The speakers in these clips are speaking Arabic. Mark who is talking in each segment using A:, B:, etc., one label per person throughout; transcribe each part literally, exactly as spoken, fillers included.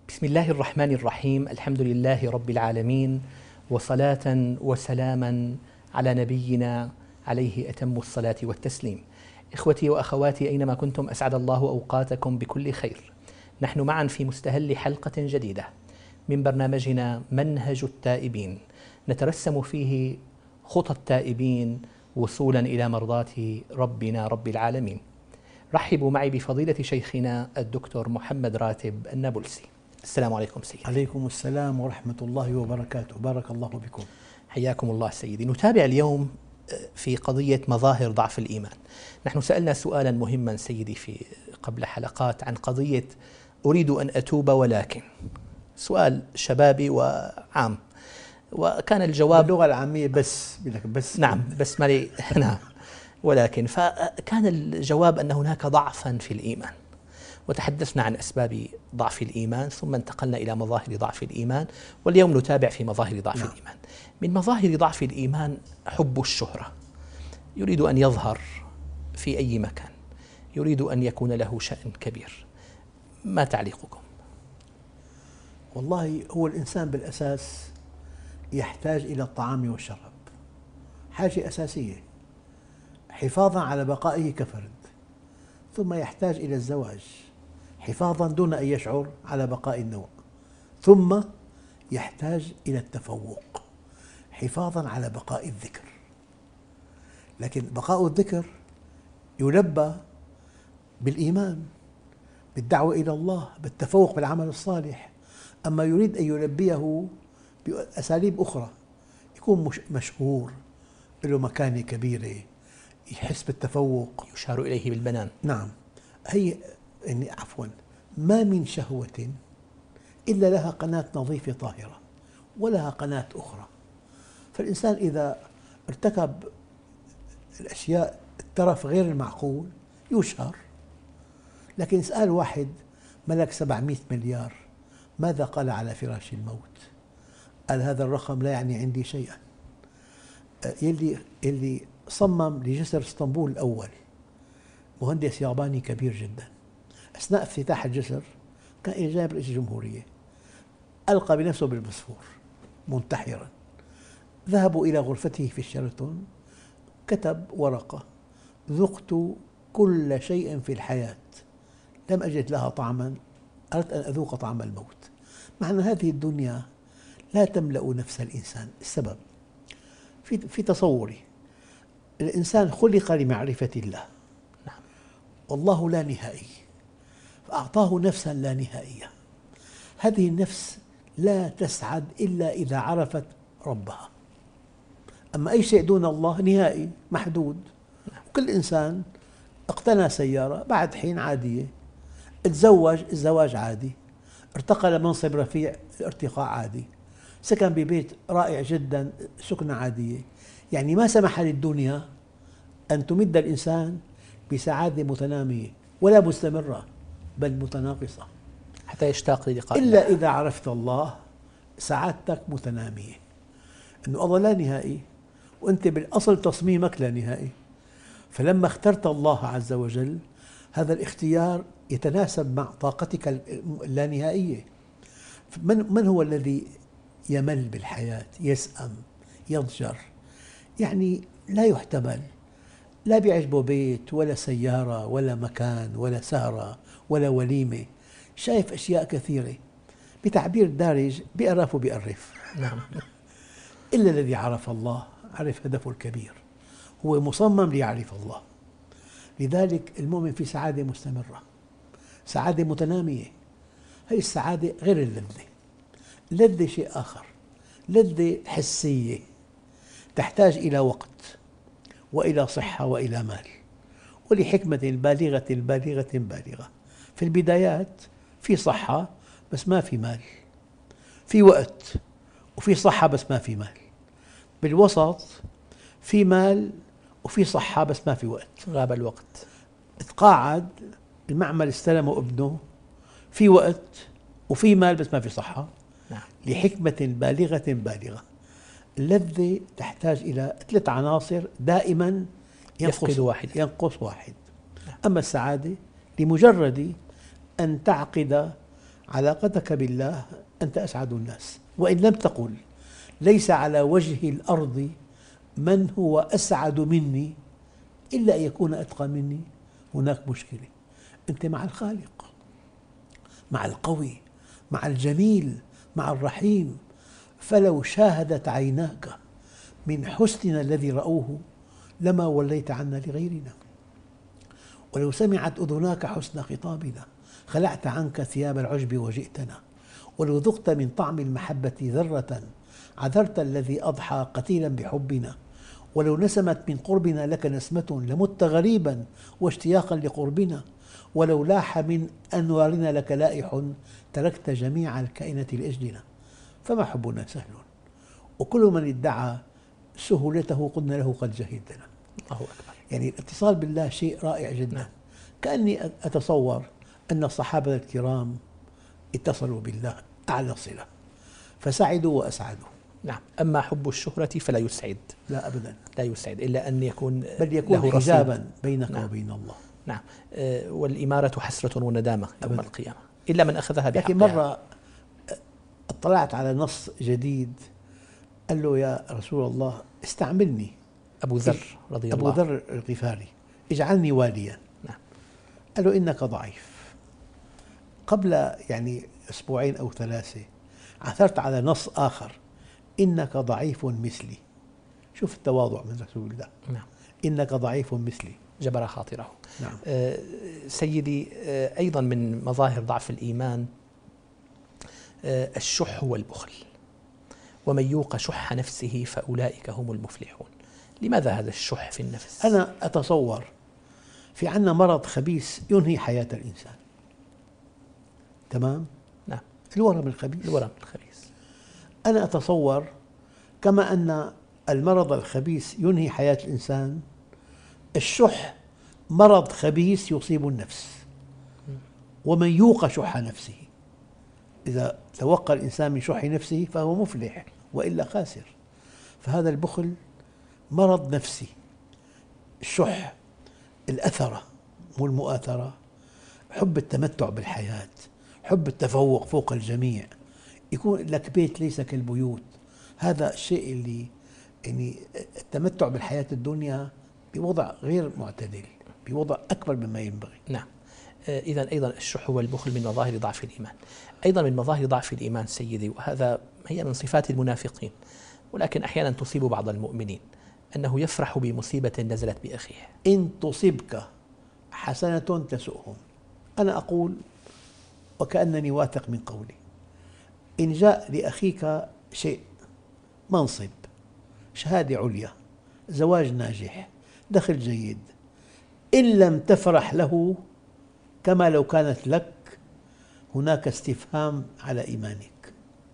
A: بسم الله الرحمن الرحيم. الحمد لله رب العالمين، وصلاة وسلاما على نبينا عليه أتم الصلاة والتسليم. إخوتي وأخواتي أينما كنتم، أسعد الله أوقاتكم بكل خير. نحن معا في مستهل حلقة جديدة من برنامجنا منهج التائبين، نترسم فيه خطى التائبين وصولا إلى مرضاة ربنا رب العالمين. رحبوا معي بفضيلة شيخنا الدكتور محمد راتب النابلسي. السلام عليكم سيدي.
B: عليكم السلام ورحمة الله وبركاته، بارك الله بكم.
A: حياكم الله سيدي. نتابع اليوم في قضية مظاهر ضعف الإيمان. نحن سألنا سؤالا مهما سيدي في قبل حلقات عن قضية أريد أن أتوب ولكن، سؤال شبابي وعام، وكان الجواب
B: باللغة العامية بس بس
A: نعم بس مالي نعم ولكن، فكان الجواب أن هناك ضعفا في الإيمان، وتحدثنا عن أسباب ضعف الإيمان، ثم انتقلنا إلى مظاهر ضعف الإيمان، واليوم نتابع في مظاهر ضعف نعم. الإيمان. من مظاهر ضعف الإيمان حب الشهرة، يريد أن يظهر في أي مكان، يريد أن يكون له شأن كبير. ما تعليقكم؟
B: والله هو الإنسان بالأساس يحتاج إلى الطعام والشراب، حاجة أساسية حفاظا على بقائه كفرد، ثم يحتاج إلى الزواج حفاظا دون أن يشعر على بقاء النوع، ثم يحتاج إلى التفوق حفاظا على بقاء الذكر. لكن بقاء الذكر يلبى بالإيمان، بالدعوة إلى الله، بالتفوق بالعمل الصالح. أما يريد أن يلبيه بأساليب أخرى، يكون مشهور، له مكانة كبيرة، يحس بالتفوق،
A: يشار إليه بالبنان.
B: نعم، هي يعني عفوا ما من شهوة إلا لها قناة نظيفة طاهرة ولها قناة أخرى. فالإنسان إذا ارتكب الأشياء الترف غير المعقول يشهر. لكن اسأل واحد ملك سبعمئة مليار ماذا قال على فراش الموت؟ قال هذا الرقم لا يعني عندي شيئا. يلي يلي صمم لجسر اسطنبول الأول مهندس ياباني كبير جدا، أثناء افتتاح الجسر كان إلى جانب رئيس الجمهورية، ألقى بنفسه بالبوسفور منتحرا. ذهبوا إلى غرفته في الشيراتون، كتب ورقة: ذقت كل شيء في الحياة لم أجد لها طعما، أردت أن أذوق طعم الموت. معنى هذه الدنيا لا تملأ نفس الإنسان. السبب في, في تصوري الإنسان خلق لمعرفة الله، والله لا نهائي، فأعطاه نفسا لا نهائية. هذه النفس لا تسعد إلا إذا عرفت ربها. أما أي شيء دون الله نهائي محدود. كل إنسان اقتنى سيارة بعد حين عادية، تزوج الزواج عادي، ارتقى لمنصب رفيع الارتقاء عادي، سكن ببيت رائع جدا سكنة عادية. يعني ما سمح للدنيا أن تمد الإنسان بسعادة متنامية ولا مستمرة، بل متناقصة،
A: حتى يشتاق للقاء
B: إلا
A: الله.
B: إذا عرفت الله سعادتك متنامية، أنه الله لا نهائي وأنت بالأصل تصميمك لا نهائي. فلما اخترت الله عز وجل هذا الاختيار يتناسب مع طاقتك اللانهائية. من, من هو الذي يمل بالحياة، يسأم، يضجر، يعني لا يحتمل، لا بيعجبه بيت ولا سيارة ولا مكان ولا سهرة ولا وليمة، شايف أشياء كثيرة، بتعبير دارج بيقرف وبيقرف.
A: نعم.
B: إلا الذي عرف الله عرف هدفه الكبير، هو مصمم ليعرف الله. لذلك المؤمن في سعادة مستمرة، سعادة متنامية. هذه السعادة غير اللذة. اللذة شيء آخر، لذة حسية تحتاج إلى وقت وإلى صحة وإلى مال، ولحكمة بالغة بالغة بالغة. في البدايات في صحة بس ما في مال، في وقت وفي صحة بس ما في مال، بالوسط في مال وفي صحة بس ما في وقت،
A: غاب الوقت.
B: تقاعد، المعمل استلمه ابنه، في وقت وفي مال بس ما في صحة.
A: نعم.
B: لحكمة بالغة بالغة. اللذة تحتاج إلى ثلاث عناصر دائما
A: يفقد واحد
B: ينقص واحد. أما السعادة لمجرد أن تعقد علاقتك بالله أنت أسعد الناس، وإن لم تقل ليس على وجه الأرض من هو أسعد مني إلا أن يكون أتقى مني، هناك مشكلة. أنت مع الخالق، مع القوي، مع الجميل، مع الرحيم. فلو شاهدت عيناك من حسننا الذي رأوه لما وليت عنا لغيرنا، ولو سمعت أذناك حسن خطابنا خلعت عنك ثياب العجب وجئتنا، ولو ذقت من طعم المحبة ذرة عذرت الذي أضحى قتيلا بحبنا، ولو نسمت من قربنا لك نسمة لمت غريبا واشتياقا لقربنا، ولو لاح من أنوارنا لك لائح تركت جميع الكائنة لأجلنا. فما حبنا سهل، وكل من ادعى سهولته قلنا له قد جهلتنا.
A: الله أكبر.
B: يعني الاتصال بالله شيء رائع جدا. نعم. كأني أتصور أن الصحابة الكرام اتصلوا بالله أعلى صلة فسعدوا وأسعدوا.
A: نعم. أما حب الشهرة فلا يسعد،
B: لا أبدا،
A: لا يسعد إلا أن يكون
B: بل يكون حجابا بينك نعم. وبين الله.
A: نعم. والإمارة حسرة وندامة يوم القيامة إلا من أخذها بحقها.
B: لكن مرة اطلعت على نص جديد قال له يا رسول الله استعملني،
A: أبو ذر رضي الله
B: أبو ذر الغفاري، اجعلني واليا.
A: نعم.
B: قال له إنك ضعيف. قبل يعني أسبوعين أو ثلاثة عثرت على نص آخر، إنك ضعيف مثلي. شوف التواضع من رسول الله.
A: نعم.
B: إنك ضعيف مثلي،
A: جبر خاطره.
B: نعم.
A: آه سيدي، آه أيضا من مظاهر ضعف الإيمان آه الشح والبخل، ومن يوق شح نفسه فأولئك هم المفلحون. لماذا هذا الشح في النفس؟
B: أنا أتصور في عنا مرض خبيث ينهي حياة الإنسان. تمام؟
A: نعم.
B: الورم الخبيث.
A: الورم الخبيث.
B: أنا أتصور كما أن المرض الخبيث ينهي حياة الإنسان، الشح مرض خبيث يصيب النفس. ومن يوق شح نفسه، إذا توقى الإنسان من شح نفسه فهو مفلح، وإلا خاسر. فهذا البخل مرض نفسي. الشح، الأثرة والمؤاثرة، حب التمتع بالحياة، حب التفوق فوق الجميع، يكون لك بيت ليس كالبيوت. هذا الشيء اللي يعني التمتع بالحياة الدنيا بوضع غير معتدل، بوضع أكبر مما ينبغي.
A: نعم. إذن أيضا الشح والبخل من مظاهر ضعف الإيمان. أيضا من مظاهر ضعف الإيمان سيدي، وهذا هي من صفات المنافقين ولكن أحيانا تصيب بعض المؤمنين، أنه يفرح بمصيبة نزلت بأخيه.
B: إن تصبك حسنة تسؤهم. أنا أقول وكأنني واثق من قولي، إن جاء لأخيك شيء، منصب، شهادة عليا، زواج ناجح، دخل جيد، إن لم تفرح له كما لو كانت لك، هناك استفهام على إيمانك.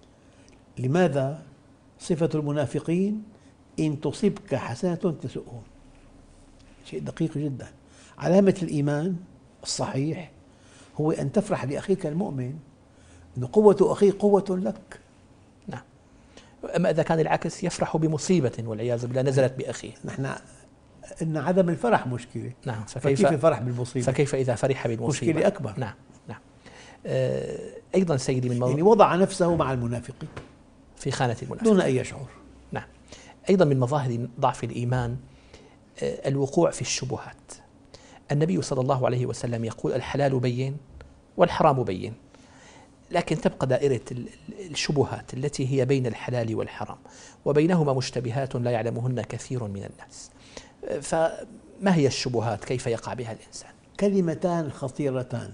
B: لماذا؟ صفة المنافقين إن تصبك حسنة تسؤهم، شيء دقيق جدا. علامة الإيمان الصحيح هو أن تفرح لأخيك المؤمن، أن قوة أخيك قوة لك.
A: نعم. أما إذا كان العكس، يفرح بمصيبة والعياذ بالله نزلت بأخيه.
B: نحن إن عدم الفرح مشكلة.
A: نعم.
B: فكيف الفرح بالمصيبة؟
A: فكيف إذا فرح بالمصيبة؟
B: مشكلة أكبر.
A: نعم. نعم. آه أيضا سيدي من
B: يعني وضع نفسه مع المنافقين
A: في خانة المنافقين
B: دون أن يشعر.
A: نعم. أيضا من مظاهر ضعف الإيمان آه الوقوع في الشبهات. النبي صلى الله عليه وسلم يقول الحلال بين والحرام بين، لكن تبقى دائرة الشبهات التي هي بين الحلال والحرام، وبينهما مشتبهات لا يعلمهن كثير من الناس. فما هي الشبهات؟ كيف يقع بها الإنسان؟
B: كلمتان خطيرتان: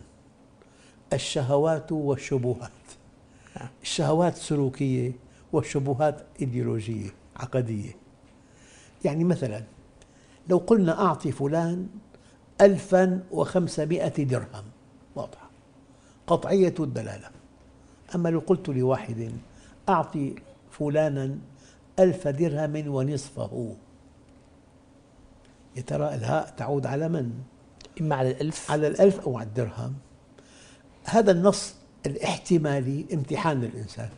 B: الشهوات والشبهات. الشهوات سلوكية والشبهات إيديولوجية عقدية. يعني مثلا لو قلنا أعطي فلان ألفا وخمسمائة درهم، واضحة قطعية الدلالة. أما لو قلت لواحد أعطي فلانا ألف درهم ونصفه، يا ترى الهاء تعود على من؟
A: إما على الألف
B: على الألف أو على الدرهم. هذا النص الاحتمالي امتحان للإنسان.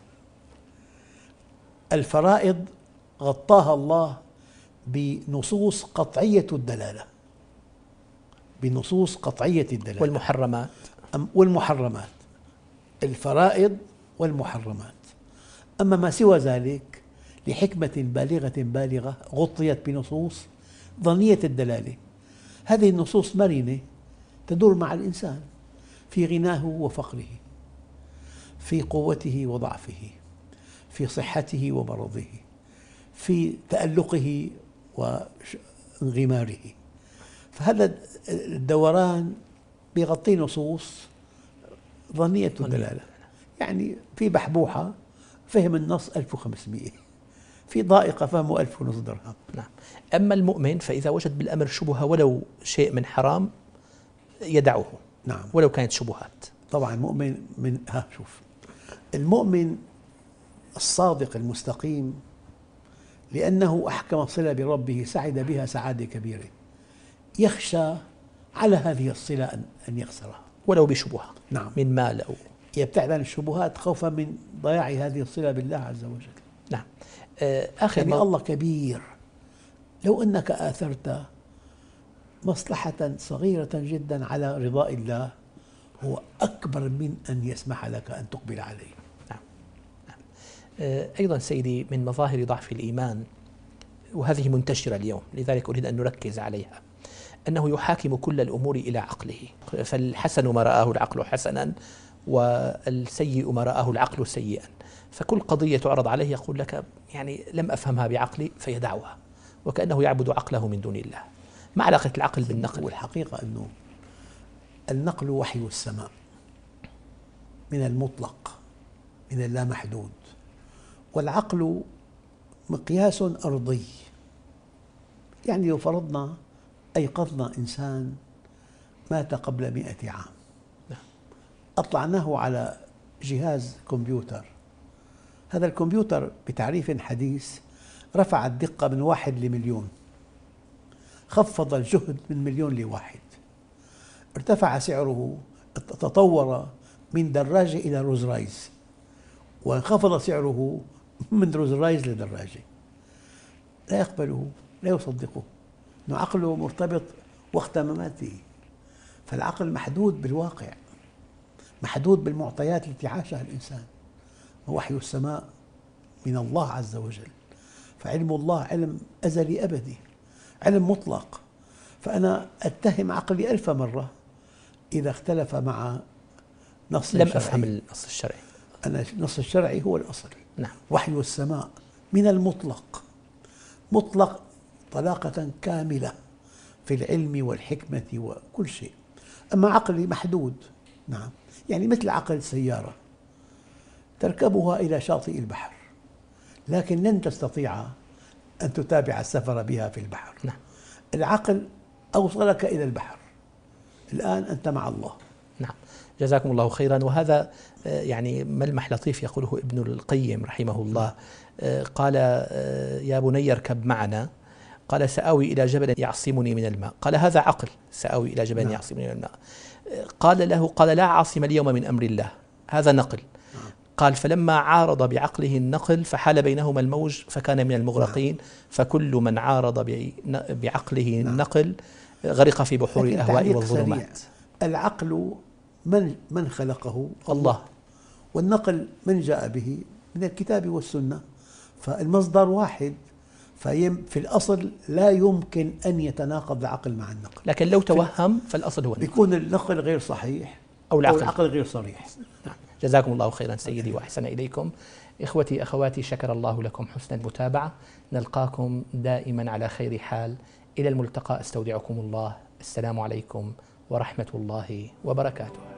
B: الفرائض غطاها الله بنصوص قطعية الدلالة، بنصوص قطعية الدلالة.
A: والمحرمات
B: والمحرمات الفرائض والمحرمات. أما ما سوى ذلك لحكمة بالغة بالغة غطيت بنصوص ظنية الدلالة. هذه النصوص مرنة تدور مع الإنسان في غناه وفقره، في قوته وضعفه، في صحته ومرضه، في تألقه وانغماره. فهذا الدوران بيغطي نصوص ظنية الدلالة. يعني في بحبوحة فهم النص ألف وخمسمئة، في ضائقة فهمه ألف ونص درهم.
A: نعم. أما المؤمن فإذا وجد بالأمر شبهة ولو شيء من حرام يدعه.
B: نعم.
A: ولو كانت شبهات.
B: طبعا المؤمن من ها شوف المؤمن الصادق المستقيم لأنه أحكم صلة بربه سعد بها سعادة كبيرة، يخشى على هذه الصلة أن يخسرها
A: ولو بشبهة.
B: نعم.
A: من مال أو
B: يبتعد عن الشبهات خوفا من ضياع هذه الصلة بالله عز وجل.
A: نعم. آخر
B: يعني
A: ما
B: الله كبير، لو أنك آثرت مصلحة صغيرة جدا على رضاء الله هو أكبر من أن يسمح لك أن تقبل عليه.
A: نعم. نعم. أيضا سيدي من مظاهر ضعف الإيمان، وهذه منتشرة اليوم لذلك أريد أن نركز عليها، أنه يحاكم كل الأمور إلى عقله، فالحسن ما رآه العقل حسنا والسيء ما رآه العقل سيئا، فكل قضية تعرض عليه يقول لك يعني لم أفهمها بعقلي فيدعها، وكأنه يعبد عقله من دون الله. ما علاقة العقل بالنقل؟
B: والحقيقة أنه النقل وحي السماء من المطلق من اللامحدود، والعقل مقياس أرضي. يعني لو فرضنا أيقظنا إنسان مات قبل مئة عام، أطلعناه على جهاز كمبيوتر، هذا الكمبيوتر بتعريف حديث رفع الدقة من واحد لمليون، خفض الجهد من مليون لواحد، ارتفع سعره، تطور من دراجة إلى روز رايز، وانخفض سعره من روز رايز لدراجة. لا يقبله، لا يصدقه، أنه عقله مرتبط وقت مماته. فالعقل محدود بالواقع، محدود بالمعطيات التي عاشها الإنسان. ووحي السماء من الله عز وجل، فعلم الله علم أزلي أبدي، علم مطلق. فأنا أتهم عقلي ألف مرة إذا اختلف مع نص
A: لم
B: شرعي.
A: أفهم النص الشرعي.
B: أنا النص الشرعي هو الأصل.
A: نعم.
B: وحي السماء من المطلق، مطلق طلاقة كاملة في العلم والحكمة وكل شيء. أما عقلي محدود. نعم. يعني مثل عقل سيارة تركبها إلى شاطئ البحر، لكن لن تستطيع أن تتابع السفر بها في البحر.
A: نعم.
B: العقل أوصلك إلى البحر، الآن أنت مع الله.
A: نعم. جزاكم الله خيرا. وهذا يعني ملمح لطيف يقوله ابن القيم رحمه الله، قال يا بني اركب معنا، قال سآوي إلى جبل يعصمني من الماء، قال هذا عقل، سآوي إلى جبل يعصمني من الماء. قال له قال لا عاصم اليوم من أمر الله، هذا نقل. قال فلما عارض بعقله النقل فحال بينهما الموج فكان من المغرقين. فكل من عارض بعقله النقل غرق في بحور الأهواء والظلمات.
B: العقل من من خلقه؟
A: الله.
B: والنقل من جاء به؟ من الكتاب والسنة. فالمصدر واحد، في الأصل لا يمكن أن يتناقض العقل مع النقل.
A: لكن لو توهم فالأصل هو النقل.
B: بيكون النقل غير صحيح
A: أو العقل,
B: أو العقل غير صريح.
A: نعم. جزاكم الله خيرا سيدي وأحسن إليكم. إخوتي أخواتي، شكر الله لكم حسن المتابعة، نلقاكم دائما على خير حال. إلى الملتقى، أستودعكم الله. السلام عليكم ورحمة الله وبركاته.